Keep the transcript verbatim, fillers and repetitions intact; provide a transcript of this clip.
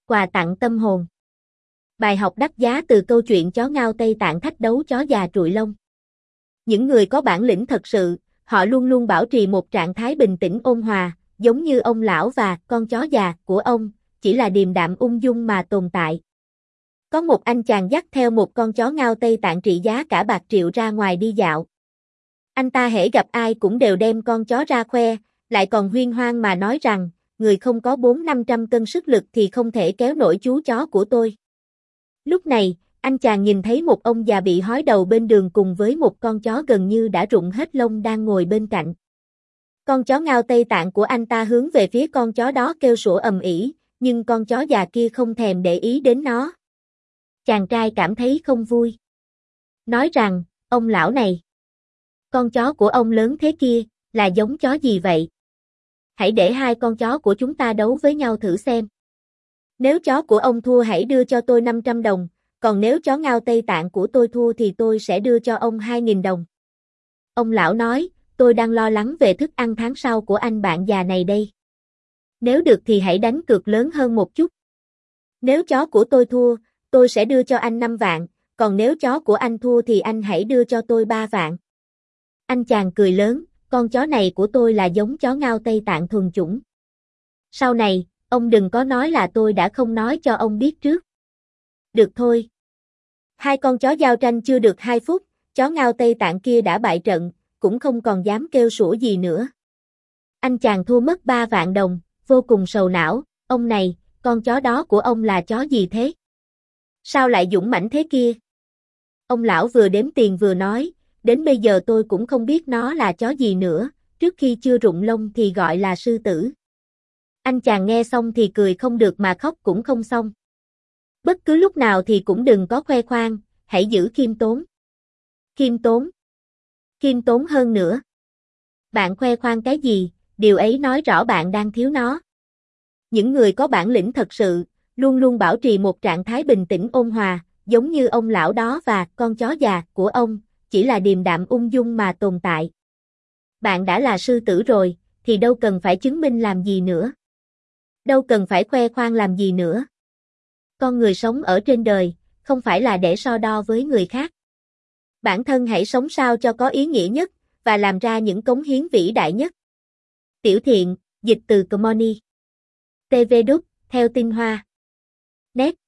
Quà tặng tâm hồn. Bài học đắt giá từ câu chuyện chó ngao Tây Tạng thách đấu chó già trụi lông. Những người có bản lĩnh thật sự, họ luôn luôn bảo trì một trạng thái bình tĩnh ôn hòa, giống như ông lão và con chó già của ông, chỉ là điềm đạm ung dung mà tồn tại. Có một anh chàng dắt theo một con chó ngao Tây Tạng trị giá cả bạc triệu ra ngoài đi dạo. Anh ta hễ gặp ai cũng đều đem con chó ra khoe, lại còn huyên hoang mà nói rằng, người không có bốn năm trăm cân sức lực thì không thể kéo nổi chú chó của tôi. Lúc này, anh chàng nhìn thấy một ông già bị hói đầu bên đường cùng với một con chó gần như đã rụng hết lông đang ngồi bên cạnh. Con chó ngao Tây Tạng của anh ta hướng về phía con chó đó kêu sủa ầm ĩ, nhưng con chó già kia không thèm để ý đến nó. Chàng trai cảm thấy không vui. Nói rằng, ông lão này, con chó của ông lớn thế kia, là giống chó gì vậy? Hãy để hai con chó của chúng ta đấu với nhau thử xem. Nếu chó của ông thua hãy đưa cho tôi năm trăm đồng, còn nếu chó ngao Tây Tạng của tôi thua thì tôi sẽ đưa cho ông hai nghìn đồng. Ông lão nói, tôi đang lo lắng về thức ăn tháng sau của anh bạn già này đây. Nếu được thì hãy đánh cược lớn hơn một chút. Nếu chó của tôi thua, tôi sẽ đưa cho anh năm vạn, còn nếu chó của anh thua thì anh hãy đưa cho tôi ba vạn. Anh chàng cười lớn, con chó này của tôi là giống chó ngao Tây Tạng thuần chủng. Sau này, ông đừng có nói là tôi đã không nói cho ông biết trước. Được thôi. Hai con chó giao tranh chưa được hai phút, chó ngao Tây Tạng kia đã bại trận, cũng không còn dám kêu sủa gì nữa. Anh chàng thua mất ba vạn đồng, vô cùng sầu não, ông này, con chó đó của ông là chó gì thế? Sao lại dũng mãnh thế kia? Ông lão vừa đếm tiền vừa nói, đến bây giờ tôi cũng không biết nó là chó gì nữa, trước khi chưa rụng lông thì gọi là sư tử. Anh chàng nghe xong thì cười không được mà khóc cũng không xong. Bất cứ lúc nào thì cũng đừng có khoe khoang, hãy giữ khiêm tốn. Khiêm tốn. Khiêm tốn hơn nữa. Bạn khoe khoang cái gì, điều ấy nói rõ bạn đang thiếu nó. Những người có bản lĩnh thật sự, luôn luôn bảo trì một trạng thái bình tĩnh ôn hòa, giống như ông lão đó và con chó già của ông, chỉ là điềm đạm ung dung mà tồn tại. Bạn đã là sư tử rồi, thì đâu cần phải chứng minh làm gì nữa. Đâu cần phải khoe khoang làm gì nữa. Con người sống ở trên đời, không phải là để so đo với người khác. Bản thân hãy sống sao cho có ý nghĩa nhất, và làm ra những cống hiến vĩ đại nhất. Tiểu Thiện, dịch từ Comoni. tê vê Đúc, theo Tinh Hoa. Net.